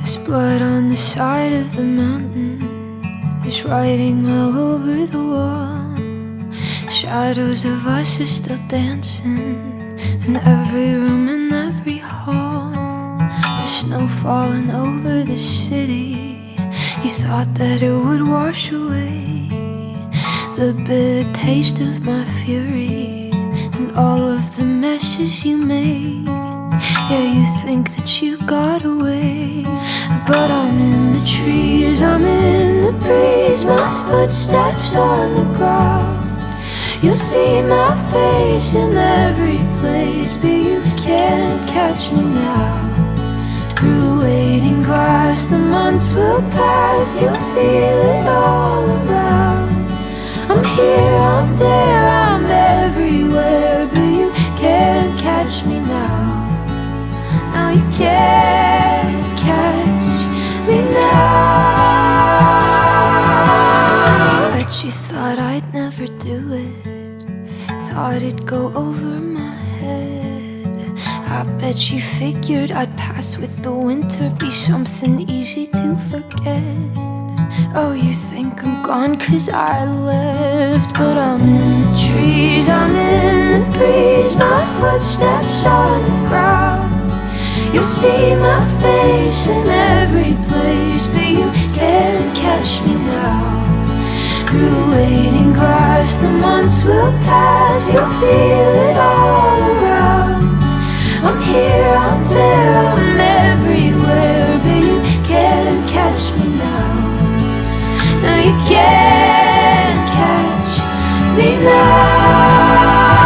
There's blood on the side of the mountain. There's writing all over the wall. Shadows of us are still dancing in every room and every hall. The snow falling over the city. You thought that it would wash away the bitter taste of my fury and all of the messes you made. Yeah, you think that you got away, but I'm in the trees, I'm in the breeze, my footsteps on the ground. You'll see my face in every place, but you can't catch me now. Through waiting grass, the months will pass, you'll feel it all around. I'm here, I'm there, I'm everywhere, but you can't catch me now. No, you can't catch me now. Bet you thought I'd never do it, thought it'd go over my head. I bet you figured I'd pass with the winter, be something easy to forget. Oh, you think I'm gone 'cause I left, but I'm in the trees, I'm in the breeze, my footsteps on the ground. You'll see my face in every place, but you can't catch me now. Through waiting grass, the months will pass, you'll feel it all around. I'm here, I'm there, I'm everywhere, but you can't catch me now. No, you can't catch me now.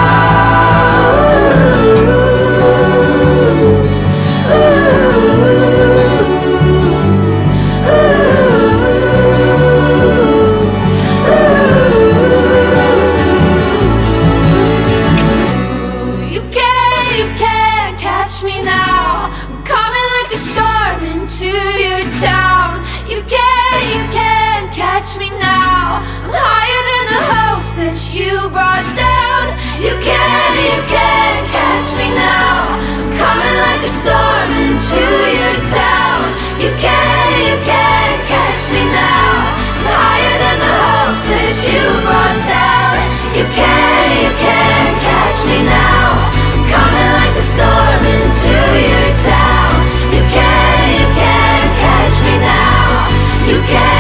You can't catch me now. I'm coming like a storm into your town. You can't catch me now. I'm higher than the hopes that you brought down. You can't catch me now. I'm coming like a storm into your town. You can't catch me now. I'm higher than the hopes that you brought down. You can't catch me now. I'm coming like a storm into your town. You can't catch me now. You can.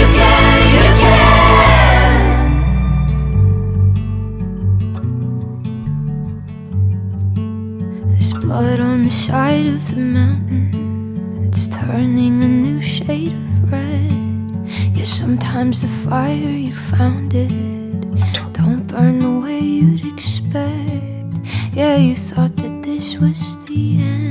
There's blood on the side of the mountain. It's turning a new shade of red. Yeah, sometimes the fire you found it don't burn the way you'd expect. Yeah, you thought that this was the end.